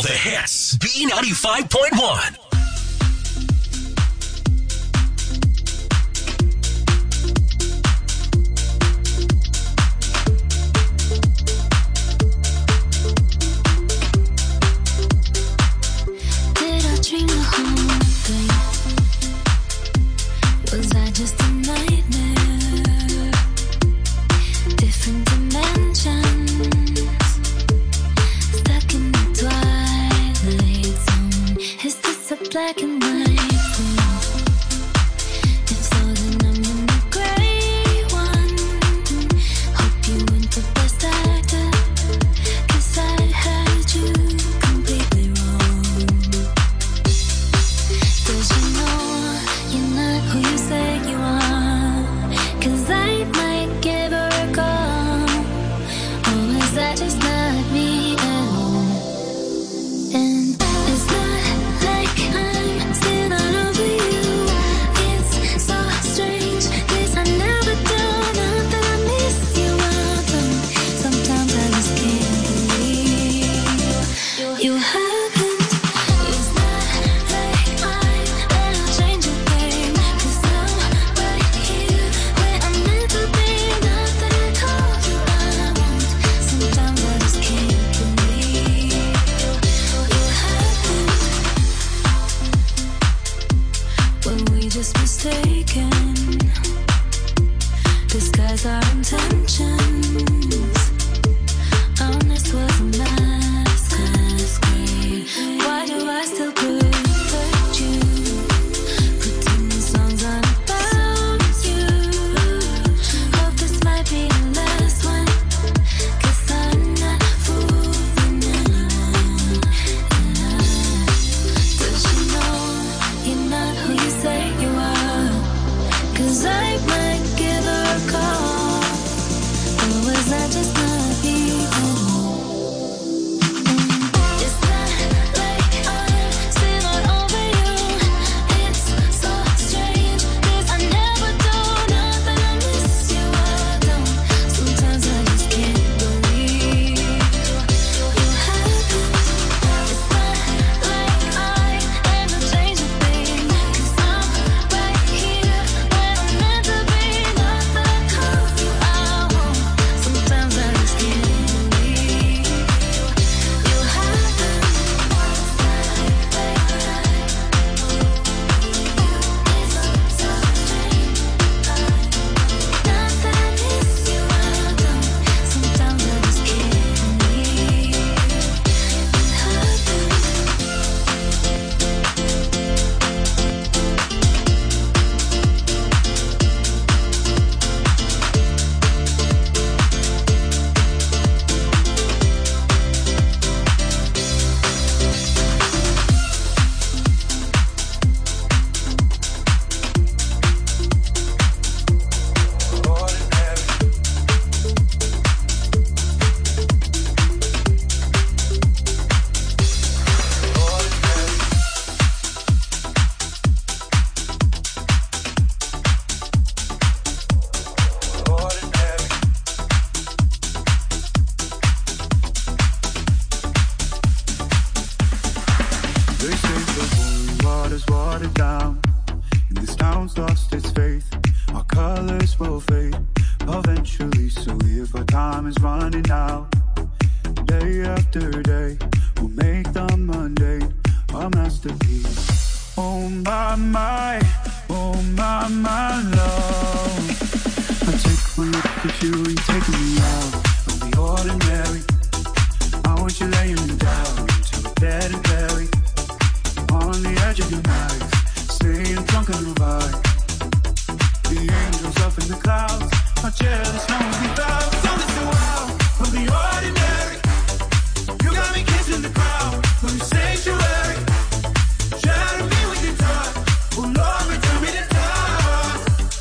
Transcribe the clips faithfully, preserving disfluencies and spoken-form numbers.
the hits. B ninety-five point one. Black and white. If so, then I'm in the gray one. Hope you went to best actor, 'cause I had you completely wrong. Does you know you're not who you say you are? 'Cause I might give her a call. Or is that just not me at all? And it's not like I'm still not over you. It's so strange, 'cause I never do. Not that I miss you, I don't. Sometimes I just can't believe you, you haven't. It's not like I'm gonna change a thing, 'cause I'm right here where I'm meant to be. Not that I call you, I won't. Sometimes I just can't believe you, you haven't. When we just mistaken, disguise our intentions. Honest was a masquerade. Why do I still protect you? Pretending songs aren't about you. Hope this might be the last one, 'cause I'm not fooling anyone. Does you know you're not who you say you are? 'Cause I might give her a call. Or was that just not me? It's not like I'm still not over you. It's so strange, 'cause I never do. Not that I miss you, I don't. Sometimes I just can't believe you, you haven't. It's not like I ever change a thing, 'cause I'm right here where I'm meant to be. Not that I call you, I won't. Sometimes I just can't believe you, you haven't. It's so strange. Not that I miss you, I don't. Sometimes I just can't believe you, you haven't. They say the holy water's watered down, and this town's lost its faith. Our colors will fade eventually, so if our time is running out, day after day, we'll make the mundane a masterpiece. Oh my, my, oh my, my love. I take one look at you and you're taking me out of the ordinary. I want you laying me down to a dead and buried on the edge of your knife, staying drunk on the vibe. The angels up in the clouds are jealous, no one without. Something so out of the ordinary. You got me kissing the crowd from your sanctuary. Shadow me with your touch, oh Lord, return me to touch.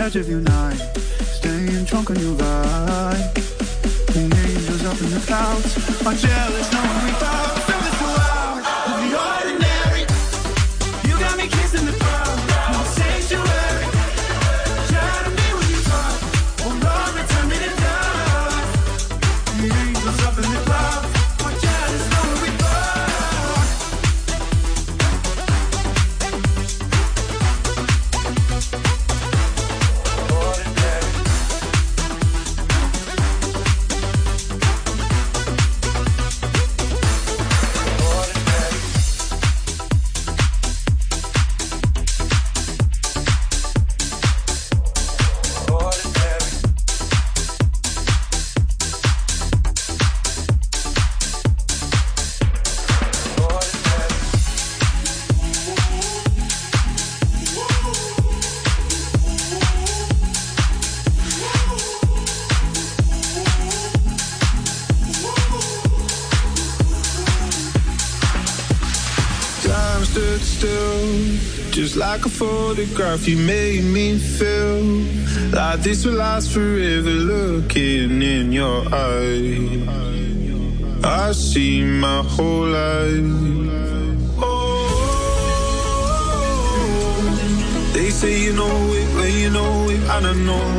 edge of your night, staying drunk on your vibe. The angels up in the clouds are jealous knowing we found something so loud. Of the ordinary, you got me kissing the crowd. No sanctuary, shadow me when you talk. Oh Lord, return me to dust. The angels up in the clouds are jealous knowing we found. Just like a photograph, you made me feel like this will last forever. Looking in your eyes, I see my whole life. Oh, they say you know it, when you know it, I don't know.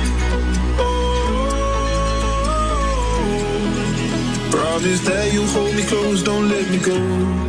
Oh, promise that you hold me close, don't let me go.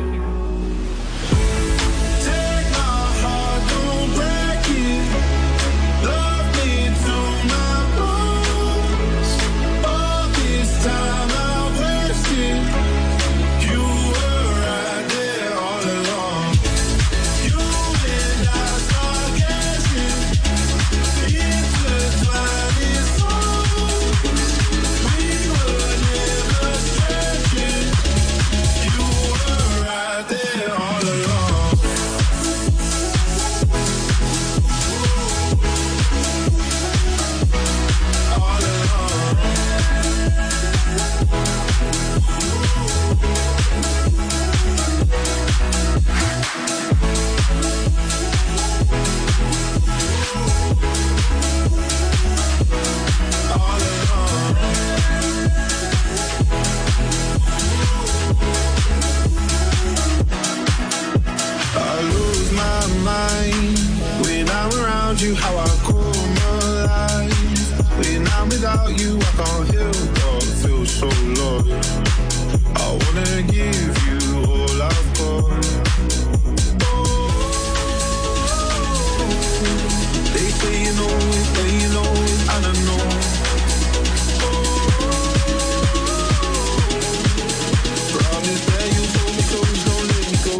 You how I come alive. When I'm without you, I can't help but feel so lost. I wanna give you all I've got. Oh, they say you know it, but you know it, I don't know. Oh, promise that you hold me close, don't let me go.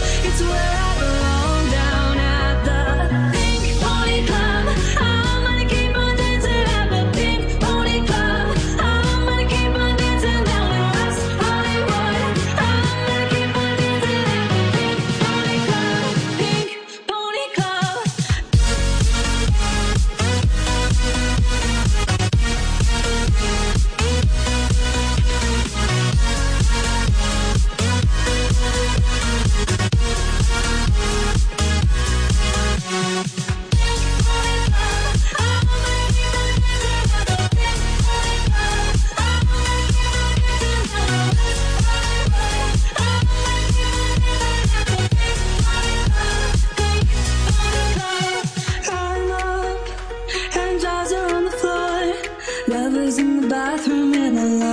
Pony Club, I'm gonna get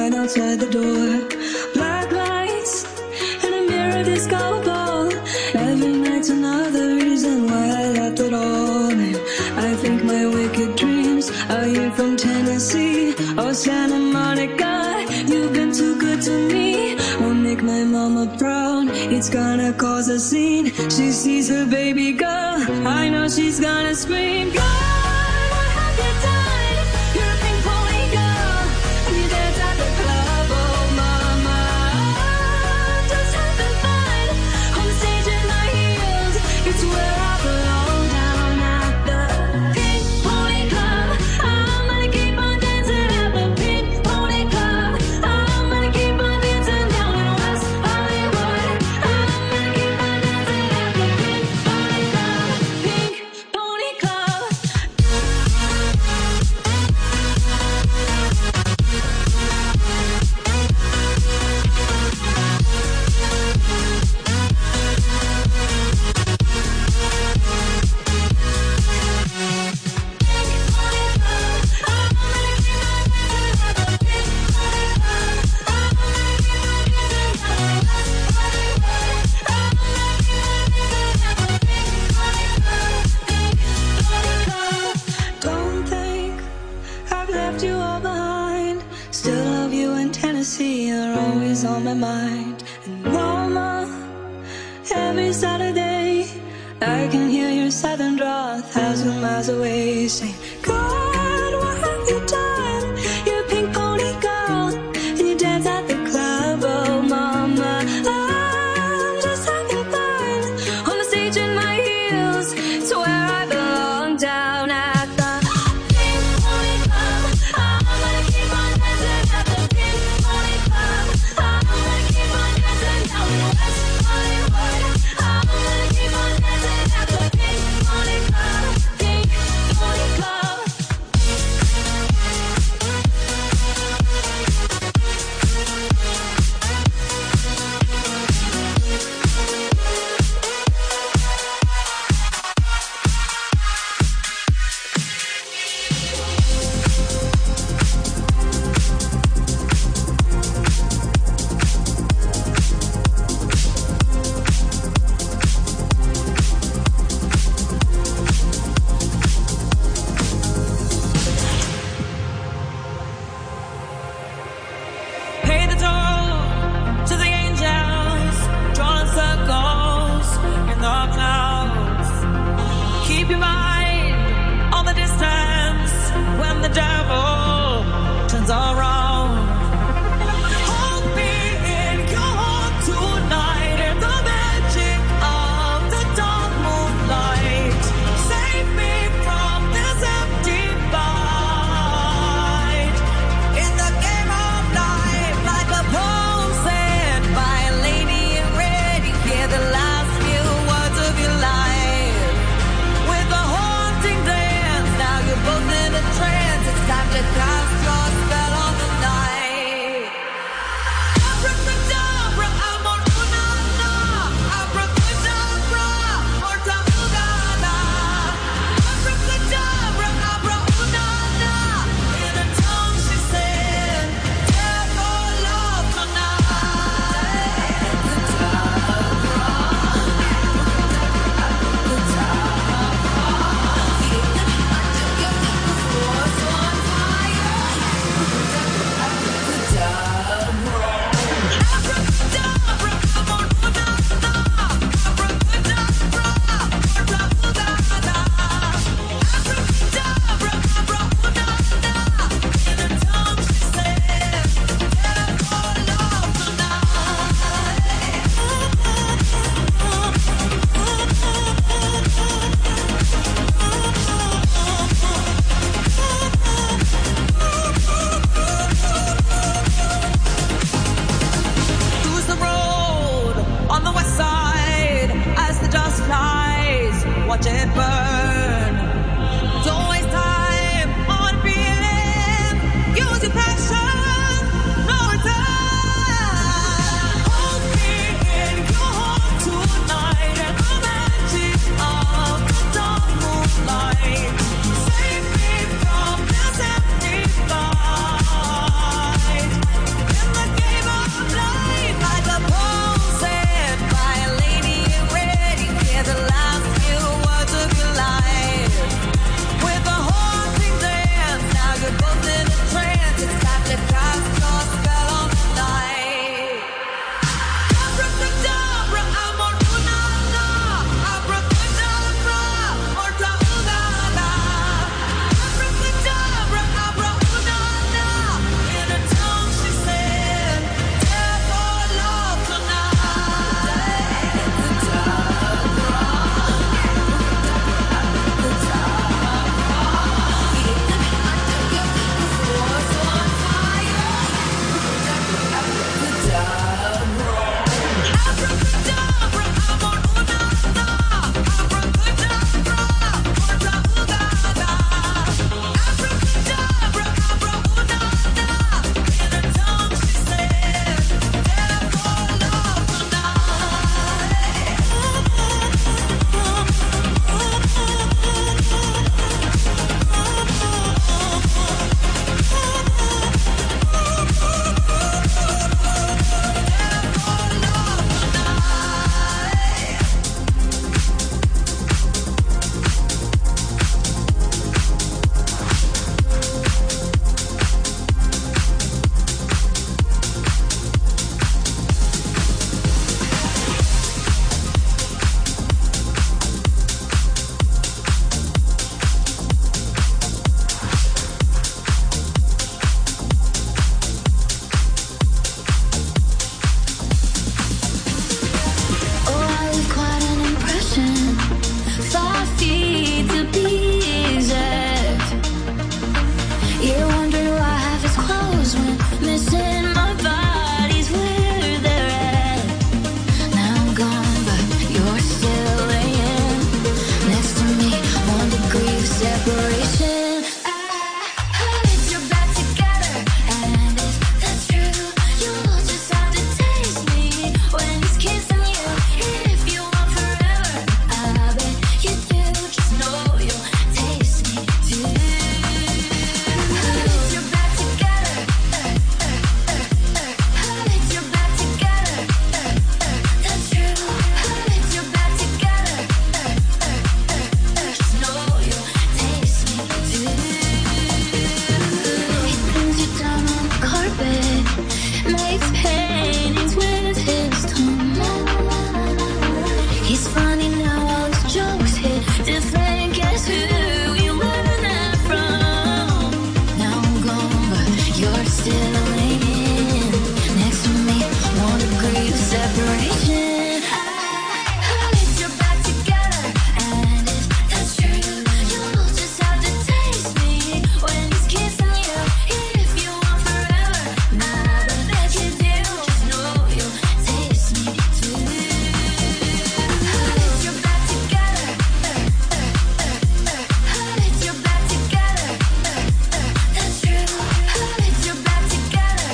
right outside the door. Black lights and a mirror disco ball. Every night's another reason why I left it all. And I think my wicked dreams are you from Tennessee or Santa Monica. You've been too good to me. Won't make my mama proud. It's gonna cause a scene. She sees her baby girl. I know she's gonna scream. God, what have you done? You're a pink pony girl. You dance at the club, oh mama. Just having fun on the stage in my heels. It's where I belong, down at the Pink Pony Club. I'm gonna keep on dancing at the Pink Pony Club. I'm gonna keep on dancing down in West Hollywood. I'm gonna keep on dancing at the Pink Pony Club. Pink Pony Club. Don't think I've left you all behind. Still love you in Tennessee, you're always on my mind. And mama, every Saturday I can hear your southern drawl a thousand miles away, saying, God, what have you done? You're a pink pony girl, and you dance at the club, oh mama. I'm just having fun on the stage in my heels. It's where I belong, down at the Pink Pony Club. I'm gonna keep on dancing at the Pink Pony Club. I'm gonna keep on dancing down in West Hollywood. I'm gonna keep on dancing at the Pink Pony Club. Pink Pony Club. Together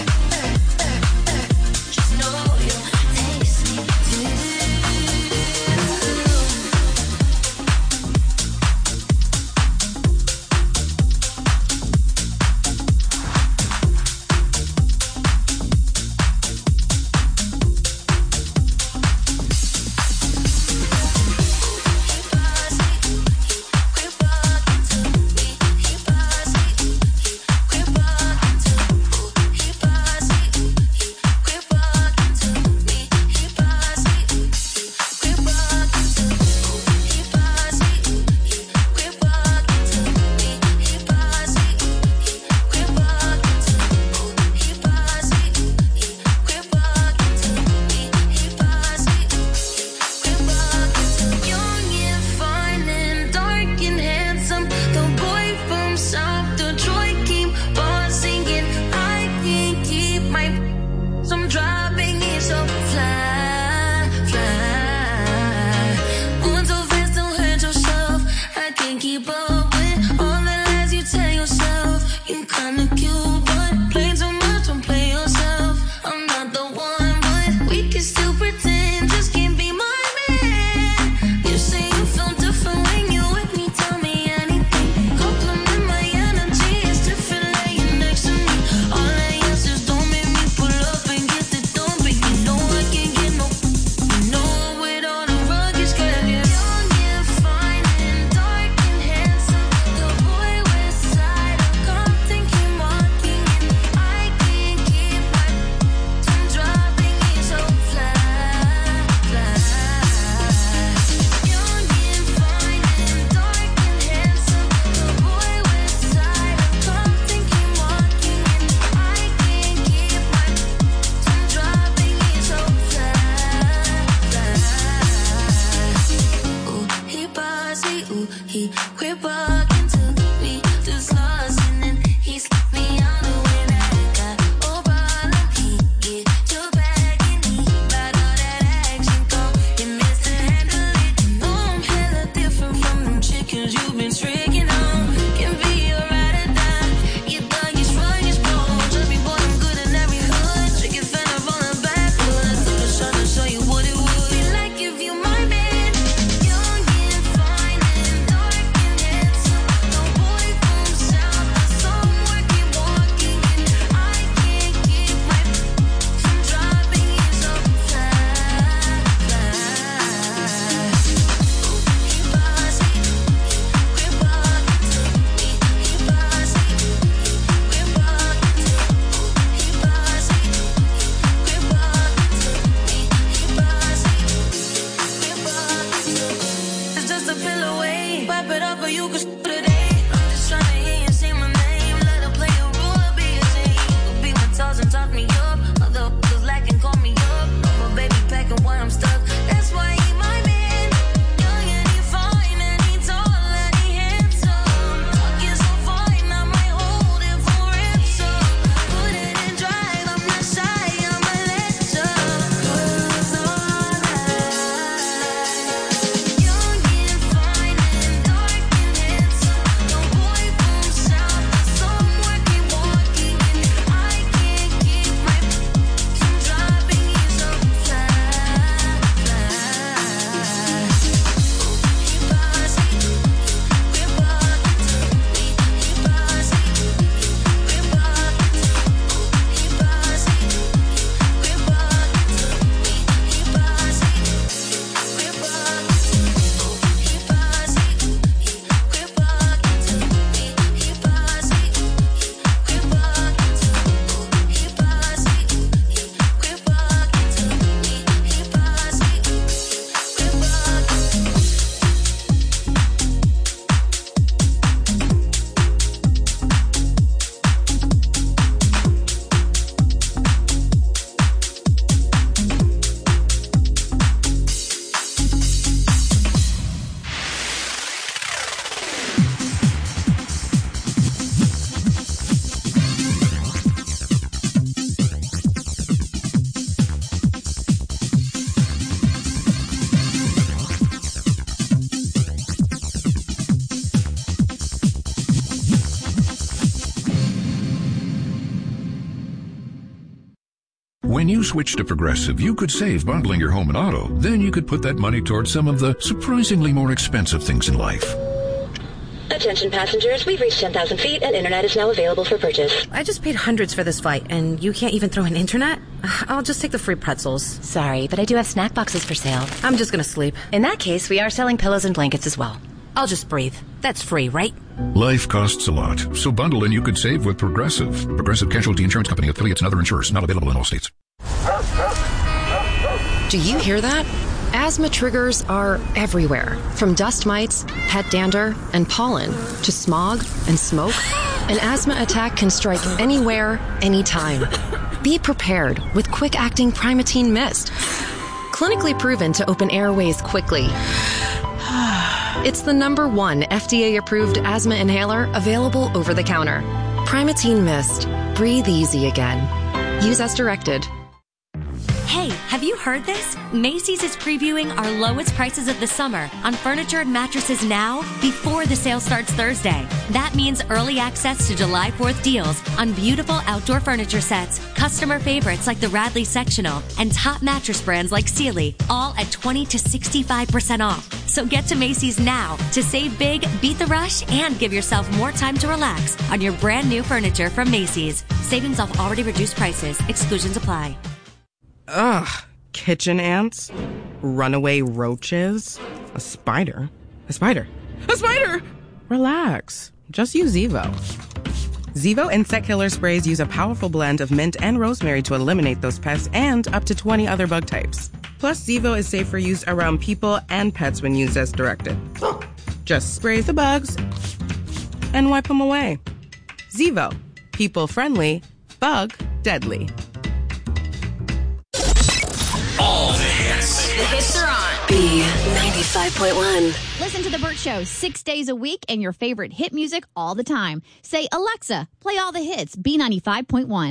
When you switch to Progressive, you could save bundling your home and auto. Then you could put that money towards some of the surprisingly more expensive things in life. Attention passengers, we've reached ten thousand feet and internet is now available for purchase. I just paid hundreds for this flight, and you can't even throw in internet? I'll just take the free pretzels. Sorry, but I do have snack boxes for sale. I'm just gonna sleep. In that case, we are selling pillows and blankets as well. I'll just breathe. That's free, right? Life costs a lot, so bundle and you could save with Progressive. Progressive Casualty Insurance Company, affiliates, and other insurers. Not available in all states. Do you hear that? Asthma triggers are everywhere, from dust mites, pet dander, and pollen, to smog and smoke. An asthma attack can strike anywhere, anytime. Be prepared with quick-acting Primatene Mist. Clinically proven to open airways quickly. It's the number one F D A-approved asthma inhaler available over the counter. Primatene Mist. Breathe easy again. Use as directed. Hey, have you heard this? Macy's is previewing our lowest prices of the summer on furniture and mattresses now before the sale starts Thursday. That means early access to July fourth deals on beautiful outdoor furniture sets, customer favorites like the Radley Sectional, and top mattress brands like Sealy, all at twenty to sixty-five percent off. So get to Macy's now to save big, beat the rush, and give yourself more time to relax on your brand new furniture from Macy's. Savings off already reduced prices. Exclusions apply. Ugh, kitchen ants, runaway roaches, a spider, a spider, a spider! Relax, just use Zevo. Zevo insect killer sprays use a powerful blend of mint and rosemary to eliminate those pests and up to twenty other bug types. Plus, Zevo is safe for use around people and pets when used as directed. Just spray the bugs and wipe them away. Zevo, people friendly, bug deadly. All the hits. The hits are on. B ninety-five point one. Listen to The Burt Show six days a week and your favorite hit music all the time. Say, Alexa, play all the hits. B ninety-five point one.